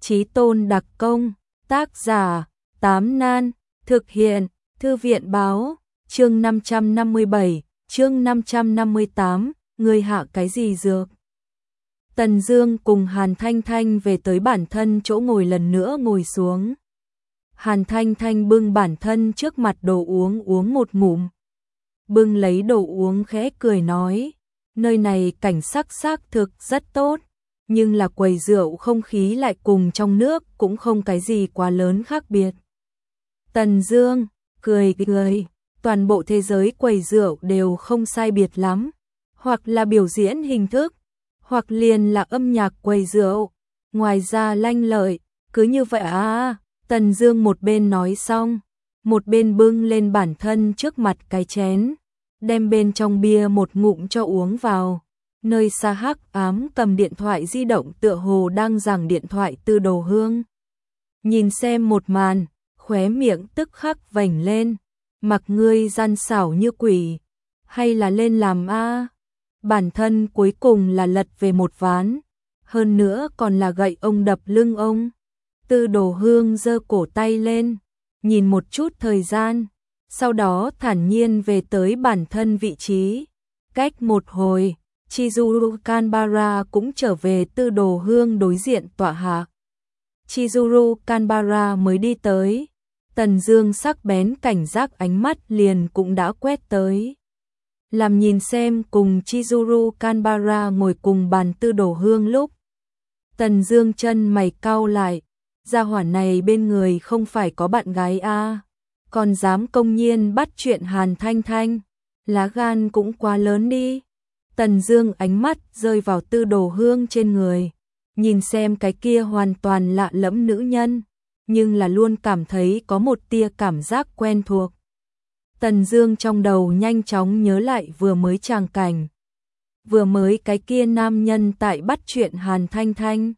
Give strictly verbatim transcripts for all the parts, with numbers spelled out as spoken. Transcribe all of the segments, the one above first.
Chí tôn đặc công, tác giả, Tám Nan, thực hiện, Thư viện báo, chương năm trăm năm mươi bảy, chương năm trăm năm mươi tám, người hạ cái gì dược. Tần Dương cùng Hàn Thanh Thanh về tới bản thân chỗ ngồi lần nữa ngồi xuống. Hàn Thanh Thanh bưng bản thân trước mặt đồ uống uống một ngụm. Bưng lấy đồ uống khẽ cười nói, nơi này cảnh sắc xác thực rất tốt, nhưng là quầy rượu không khí lại cùng trong nước cũng không cái gì quá lớn khác biệt. Tần Dương cười cười, toàn bộ thế giới quầy rượu đều không sai biệt lắm, hoặc là biểu diễn hình thức, hoặc liền là âm nhạc quầy rượu, ngoài ra lanh lợi, cứ như vậy à. Tần Dương một bên nói xong, một bên bưng lên bản thân trước mặt cái chén, đem bên trong bia một ngụm cho uống vào. Nơi xa hắc ám cầm điện thoại di động tựa hồ đang giằng điện thoại Tư Đồ Hương. Nhìn xem một màn, khóe miệng tức khắc vểnh lên, mặc ngươi gian xảo như quỷ, hay là lên làm a? Bản thân cuối cùng là lật về một ván, hơn nữa còn là gậy ông đập lưng ông. Tư Đồ Hương giơ cổ tay lên, nhìn một chút thời gian, sau đó thản nhiên về tới bản thân vị trí. Cách một hồi, Chizuru Kanbara cũng trở về Tư Đồ Hương đối diện tọa hạ. Chizuru Kanbara mới đi tới, Tần Dương sắc bén cảnh giác ánh mắt liền cũng đã quét tới. Làm nhìn xem cùng Chizuru Kanbara ngồi cùng bàn Tư Đồ Hương lúc, Tần Dương chân mày cau lại, gia hỏa này bên người không phải có bạn gái a, à, còn dám công nhiên bắt chuyện Hàn Thanh Thanh, lá gan cũng quá lớn đi. Tần Dương ánh mắt rơi vào Tư Đồ Hương trên người, nhìn xem cái kia hoàn toàn lạ lẫm nữ nhân, nhưng là luôn cảm thấy có một tia cảm giác quen thuộc. Tần Dương trong đầu nhanh chóng nhớ lại vừa mới tràng cảnh, vừa mới cái kia nam nhân tại bắt chuyện Hàn Thanh Thanh,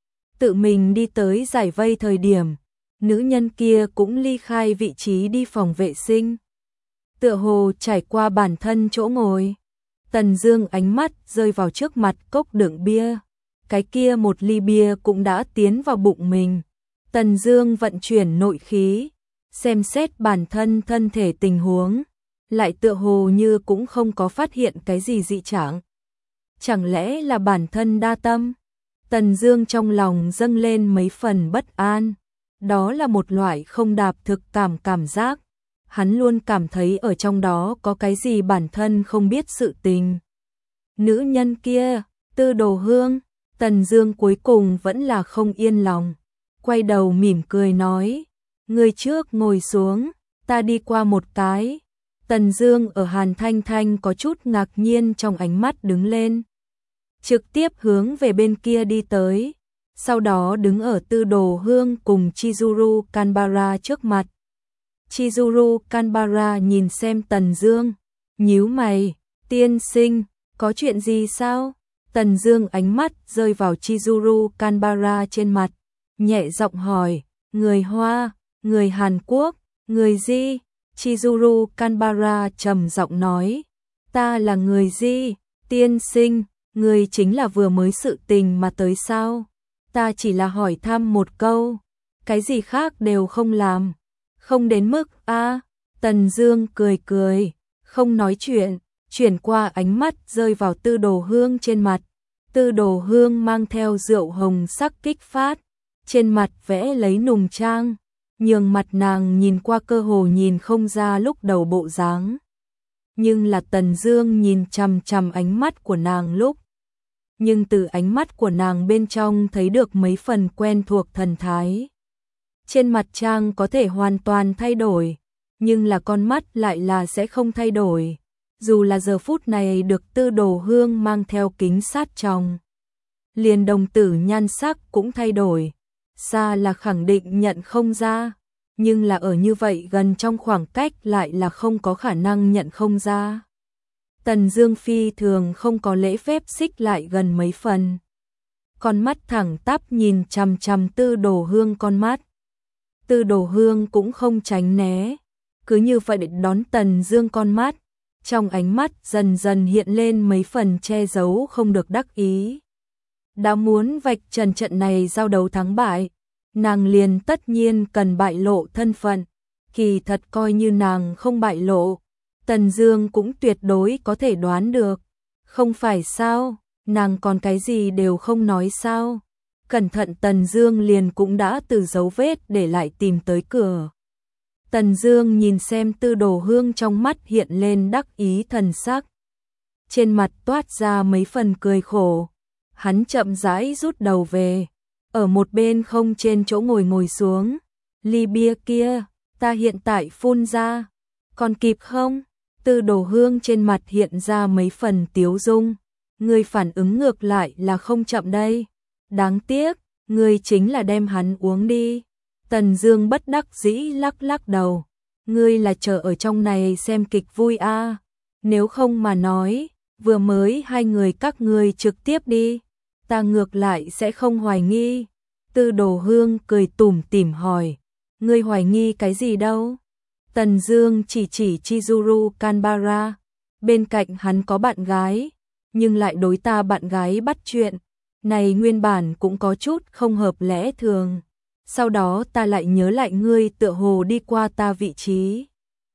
tự mình đi tới giải vây thời điểm, nữ nhân kia cũng ly khai vị trí đi phòng vệ sinh, tựa hồ trải qua bản thân chỗ ngồi. Tần Dương ánh mắt rơi vào trước mặt cốc đựng bia, cái kia một ly bia cũng đã tiến vào bụng mình. Tần Dương vận chuyển nội khí, xem xét bản thân thân thể tình huống, lại tựa hồ như cũng không có phát hiện cái gì dị trạng. Chẳng lẽ là bản thân đa tâm? Tần Dương trong lòng dâng lên mấy phần bất an, đó là một loại không đạp thực cảm cảm giác. Hắn luôn cảm thấy ở trong đó có cái gì bản thân không biết sự tình. Nữ nhân kia, Tư Đồ Hương, Tần Dương cuối cùng vẫn là không yên lòng, quay đầu mỉm cười nói, người trước ngồi xuống, ta đi qua một cái. Tần Dương ở Hàn Thanh Thanh có chút ngạc nhiên trong ánh mắt đứng lên, trực tiếp hướng về bên kia đi tới, sau đó đứng ở Tư Đồ Hương cùng Chizuru Kanbara trước mặt. Chizuru Kanbara nhìn xem Tần Dương, nhíu mày, tiên sinh, có chuyện gì sao? Tần Dương ánh mắt rơi vào Chizuru Kanbara trên mặt, nhẹ giọng hỏi, người Hoa, người Hàn Quốc, người gì? Chizuru Kanbara trầm giọng nói, ta là người gì? Tiên sinh, người chính là vừa mới sự tình mà tới sao? Ta chỉ là hỏi thăm một câu, cái gì khác đều không làm. Không đến mức a. À. Tần Dương cười cười, không nói chuyện, chuyển qua ánh mắt rơi vào Tư Đồ Hương trên mặt. Tư Đồ Hương mang theo rượu hồng sắc kích phát, trên mặt vẽ lấy nùng trang, nhường mặt nàng nhìn qua cơ hồ nhìn không ra lúc đầu bộ dáng. Nhưng là Tần Dương nhìn chằm chằm ánh mắt của nàng lúc, nhưng từ ánh mắt của nàng bên trong thấy được mấy phần quen thuộc thần thái. Trên mặt trang có thể hoàn toàn thay đổi, nhưng là con mắt lại là sẽ không thay đổi, dù là giờ phút này được Tư Đồ Hương mang theo kính sát trong. Liền đồng tử nhan sắc cũng thay đổi, xa là khẳng định nhận không ra, nhưng là ở như vậy gần trong khoảng cách lại là không có khả năng nhận không ra. Tần Dương phi thường không có lễ phép xích lại gần mấy phần, con mắt thẳng tắp nhìn chằm chằm Tư Đồ Hương con mắt. Tư Đồ Hương cũng không tránh né, cứ như vậy đón Tần Dương con mắt, trong ánh mắt dần dần hiện lên mấy phần che giấu không được đắc ý. đã muốn vạch trần trận này giao đấu thắng bại, nàng liền tất nhiên cần bại lộ thân phận. Kỳ thật coi như nàng không bại lộ, Tần Dương cũng tuyệt đối có thể đoán được. Không phải sao, nàng còn cái gì đều không nói sao. Cẩn thận Tần Dương liền cũng đã từ dấu vết để lại tìm tới cửa. Tần Dương nhìn xem Tư Đồ Hương, trong mắt hiện lên đắc ý thần sắc. Trên mặt toát ra mấy phần cười khổ. Hắn chậm rãi rút đầu về, ở một bên không trên chỗ ngồi ngồi xuống. Ly bia kia, ta hiện tại phun ra, còn kịp không? Tư Đồ Hương trên mặt hiện ra mấy phần tiếu dung. Ngươi phản ứng ngược lại là không chậm đây. Đáng tiếc, ngươi chính là đem hắn uống đi. Tần Dương bất đắc dĩ lắc lắc đầu. Ngươi là chờ ở trong này xem kịch vui a? À? Nếu không mà nói, vừa mới hai người các ngươi trực tiếp đi, ta ngược lại sẽ không hoài nghi. Tư Đồ Hương cười tủm tỉm hỏi, ngươi hoài nghi cái gì đâu? Tần Dương chỉ chỉ Chizuru Kanbara, bên cạnh hắn có bạn gái, nhưng lại đối ta bạn gái bắt chuyện, này nguyên bản cũng có chút không hợp lẽ thường. Sau đó ta lại nhớ lại ngươi tựa hồ đi qua ta vị trí.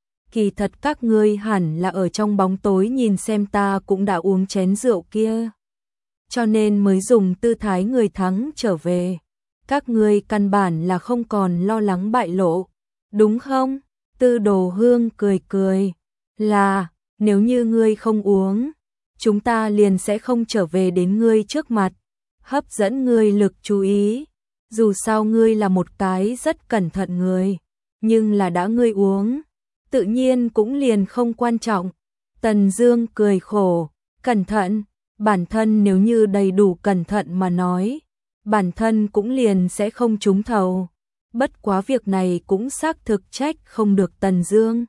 Kỳ thật các ngươi hẳn là ở trong bóng tối nhìn xem ta cũng đã uống chén rượu kia, cho nên mới dùng tư thái người thắng trở về. Các ngươi căn bản là không còn lo lắng bại lộ, đúng không? Tư Đồ Hương cười cười, là, nếu như ngươi không uống, chúng ta liền sẽ không trở về đến ngươi trước mặt, hấp dẫn ngươi lực chú ý. Dù sao ngươi là một cái rất cẩn thận người, nhưng là đã ngươi uống, tự nhiên cũng liền không quan trọng. Tần Dương cười khổ, cẩn thận, bản thân nếu như đầy đủ cẩn thận mà nói, bản thân cũng liền sẽ không trúng thầu. Bất quá việc này cũng xác thực trách không được Tần Dương.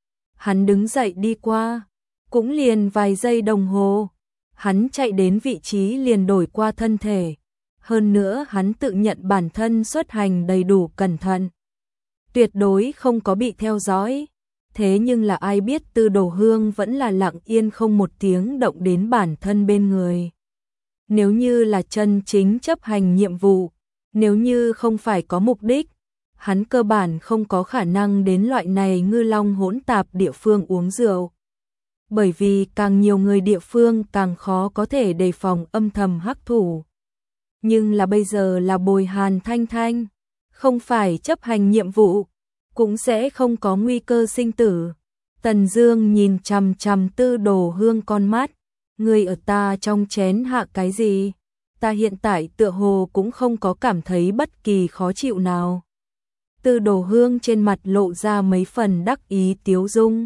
Hắn đứng dậy đi qua, cũng liền vài giây đồng hồ, hắn chạy đến vị trí liền đổi qua thân thể. Hơn nữa hắn tự nhận bản thân xuất hành đầy đủ cẩn thận, tuyệt đối không có bị theo dõi. Thế nhưng là ai biết Tư Đồ Hương vẫn là lặng yên không một tiếng động đến bản thân bên người. Nếu như là chân chính chấp hành nhiệm vụ, nếu như không phải có mục đích, hắn cơ bản không có khả năng đến loại này ngư long hỗn tạp địa phương uống rượu. Bởi vì càng nhiều người địa phương càng khó có thể đề phòng âm thầm hắc thủ. Nhưng là bây giờ là bồi Hàn Thanh Thanh, không phải chấp hành nhiệm vụ, cũng sẽ không có nguy cơ sinh tử. Tần Dương nhìn chằm chằm Tư Đồ Hương con mắt, ngươi ở ta trong chén hạ cái gì? Ta hiện tại tựa hồ cũng không có cảm thấy bất kỳ khó chịu nào. Tư Đồ Hương trên mặt lộ ra mấy phần đắc ý tiếu dung.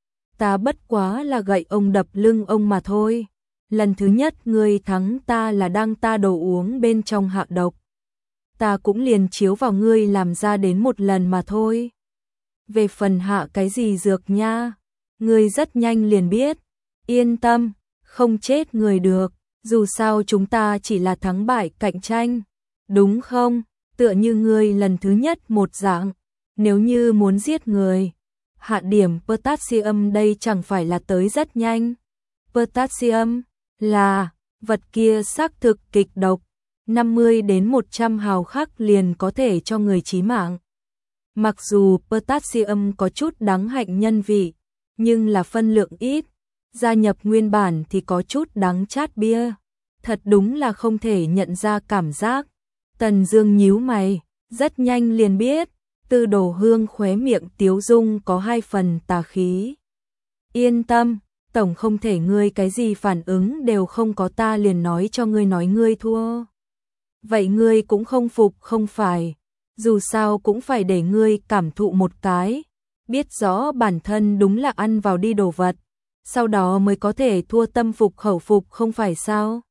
Ta bất quá là gậy ông đập lưng ông mà thôi. Lần thứ nhất ngươi thắng ta là đang ta đồ uống bên trong hạ độc. Ta cũng liền chiếu vào ngươi làm ra đến một lần mà thôi. Về phần hạ cái gì dược nha, ngươi rất nhanh liền biết. Yên tâm, không chết người được, dù sao chúng ta chỉ là thắng bại cạnh tranh, đúng không? Tựa như ngươi lần thứ nhất một dạng, nếu như muốn giết người, hạ điểm potassium đây chẳng phải là tới rất nhanh. Potassium là vật kia xác thực kịch độc, năm mươi đến một trăm hào khắc liền có thể cho người chí mạng. Mặc dù potassium có chút đắng hạnh nhân vị, nhưng là phân lượng ít, gia nhập nguyên bản thì có chút đắng chát bia, thật đúng là không thể nhận ra cảm giác. Tần Dương nhíu mày, rất nhanh liền biết, Tư Đồ Hương khóe miệng tiếu dung có hai phần tà khí. Yên tâm, tổng không thể ngươi cái gì phản ứng đều không có ta liền nói cho ngươi nói ngươi thua. Vậy ngươi cũng không phục không phải, dù sao cũng phải để ngươi cảm thụ một cái, biết rõ bản thân đúng là ăn vào đi đồ vật, sau đó mới có thể thua tâm phục khẩu phục không phải sao?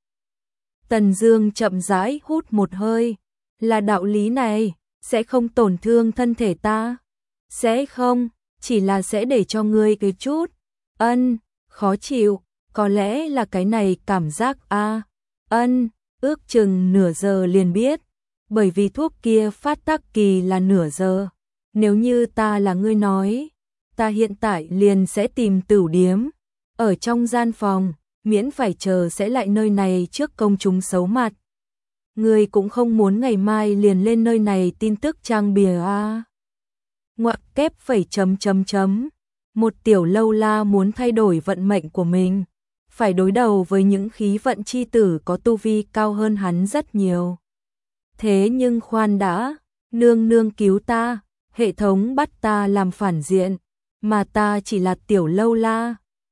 Tần Dương chậm rãi hút một hơi, là đạo lý này, sẽ không tổn thương thân thể ta. Sẽ không, chỉ là sẽ để cho ngươi cái chút ân, khó chịu, có lẽ là cái này cảm giác a. Ân, ước chừng nửa giờ liền biết, bởi vì thuốc kia phát tác kỳ là nửa giờ. Nếu như ta là ngươi nói, ta hiện tại liền sẽ tìm tửu điếm, ở trong gian phòng, miễn phải chờ sẽ lại nơi này trước công chúng xấu mặt, Ngươi cũng không muốn ngày mai liền lên nơi này tin tức trang bìa a. Ngoặc kép phẩy chấm chấm chấm. Một tiểu lâu la muốn thay đổi vận mệnh của mình, phải đối đầu với những khí vận chi tử có tu vi cao hơn hắn rất nhiều. Thế nhưng khoan đã, nương nương cứu ta, hệ thống bắt ta làm phản diện, mà ta chỉ là tiểu lâu la,